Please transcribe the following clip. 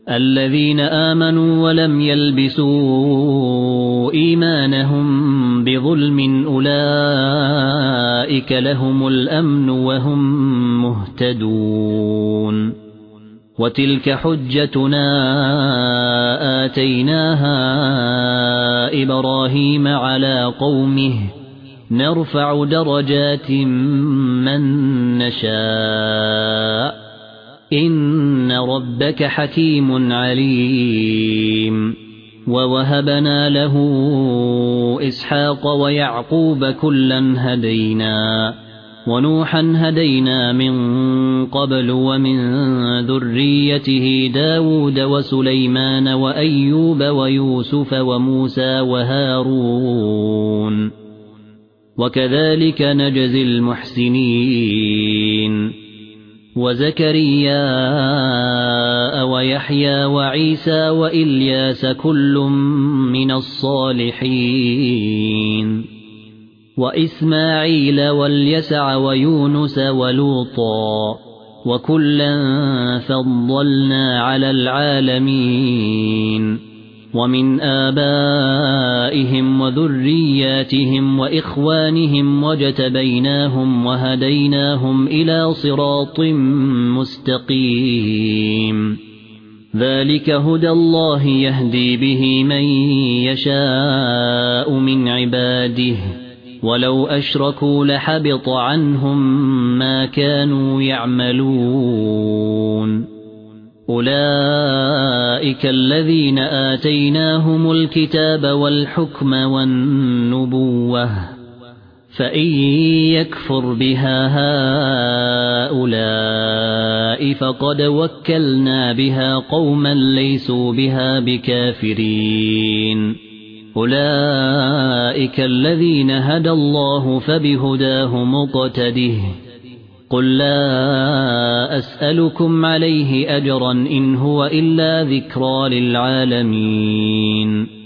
الذين آمنوا ولم يلبسوا إيمانهم بظلم أولئك لهم الأمن وهم مهتدون وتلك حجتنا آتيناها إبراهيم على قومه نرفع درجات من نشاء إن ربك حكيم عليم ووهبنا له إسحاق ويعقوب كلا هدينا ونوحا هدينا من قبل ومن ذريته داود وسليمان وأيوب ويوسف وموسى وهارون وكذلك نجزي المحسنين وزكريا ويحيى وعيسى وإلياس كل من الصالحين وإسماعيل واليسع ويونس ولوطا وكلا فضلنا على العالمين ومن آبائهم وذرياتهم وإخوانهم واجتبيناهم وهديناهم إلى صراط مستقيم ذلك هدى الله يهدي به من يشاء من عباده ولو أشركوا لحبط عنهم ما كانوا يعملون أولئك الذين آتيناهم الكتاب والحكم والنبوة فإن يكفر بها هؤلاء فقد وكلنا بها قوما ليسوا بها بكافرين أولئك الذين هدى الله فبهداه مقتده قل لا أسألكم عليه أجرا إن هو إلا ذكرى للعالمين